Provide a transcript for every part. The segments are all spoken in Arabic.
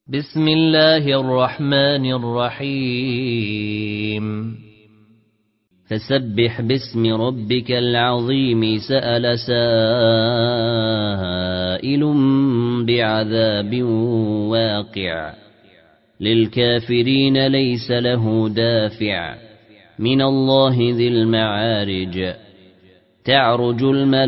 بسم الله الرحمن الرحيم فسبح باسم ربك العظيم سأل سائل بعذاب واقع للكافرين ليس له دافع من الله ذي المعارج تعرج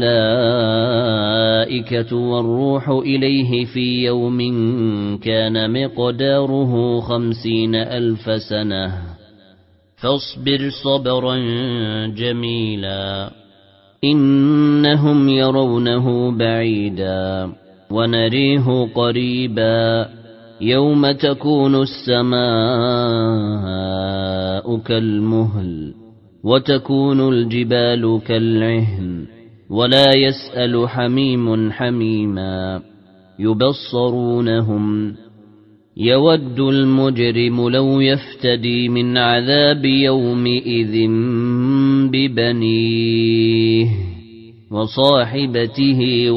الملائكة والروح إليه في يوم كان مقداره 50,000 سنة فاصبر صبرا جميلا إنهم يرونه بعيدا ونريه قريبا يوم تكون السماء كالمهل وتكون الجبال كالعهن ولا يسأل حميم حميما يبصرونهم يود المجرم لو يفتدي من عذاب يومئذ ببنيه وصاحبته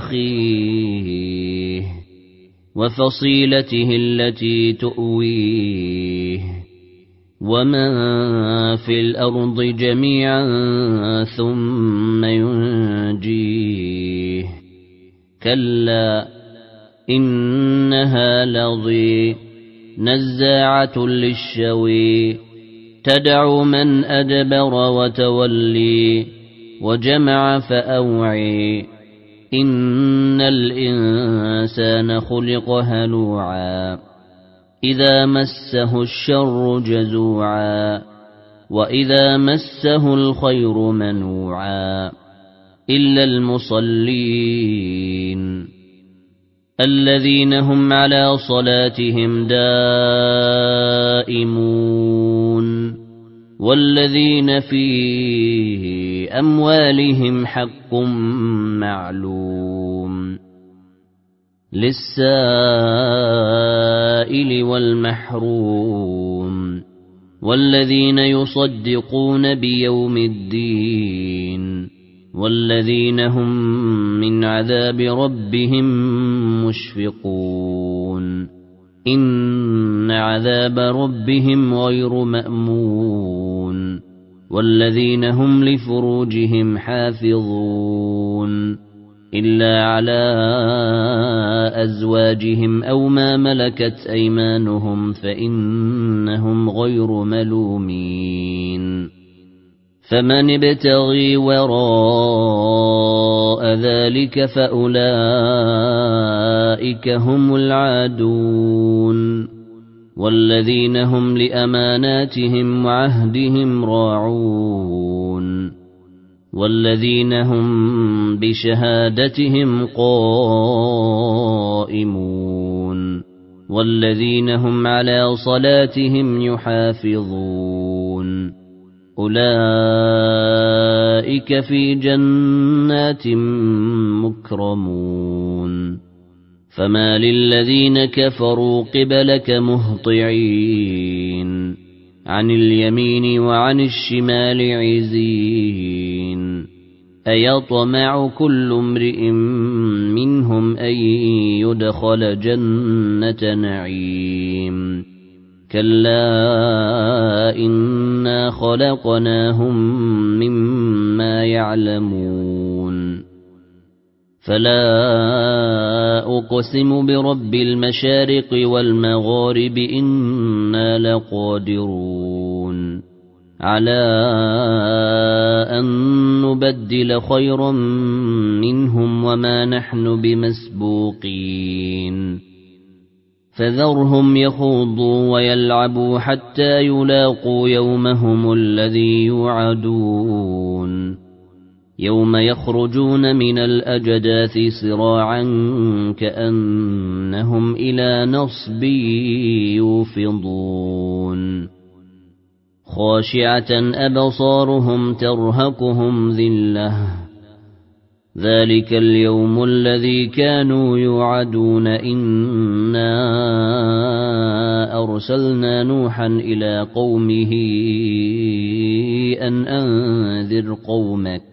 وأخيه وفصيلته التي تؤويه ومن في الأرض جميعا ثم ينجيه كلا إنها لظى نزاعة للشوى تدعو من أدبر وتولي وجمع فأوعي إن الإنسان خلق هلوعا إذا مسه الشر جزوعا وإذا مسه الخير منوعا إلا المصلين الذين هم على صلاتهم دائمون والذين في أموالهم حق معلوم للسائل والمحروم والذين يصدقون بيوم الدين والذين هم من عذاب ربهم مشفقون إن عذاب ربهم غير مأمون والذين هم لفروجهم حافظون إلا على أزواجهم أو ما ملكت أيمانهم فإنهم غير ملومين فمن ابتغي وراء ذلك فأولئك هم العادون والذين هم لأماناتهم وعهدهم راعون والذين هم بشهادتهم قائمون والذين هم على صلاتهم يحافظون أولئك في جنات مكرمون فما للذين كفروا قبلك مهطعين عن اليمين وعن الشمال عزين أيطمع كل امرئ منهم أن يدخل جنة نعيم كلا إنا خلقناهم مما يعلمون فلا أقسم برب المشارق والمغارب إنا لقادرون على أن نبدل خيرا منهم وما نحن بمسبوقين فذرهم يخوضوا ويلعبوا حتى يلاقوا يومهم الذي يوعدون يوم يخرجون من الأجداث صراعا كأنهم إلى نصب يوفضون خاشعة أبصارهم ترهقهم ذلة ذلك اليوم الذي كانوا يوعدون إنا أرسلنا نوحا إلى قومه أن أنذر قومك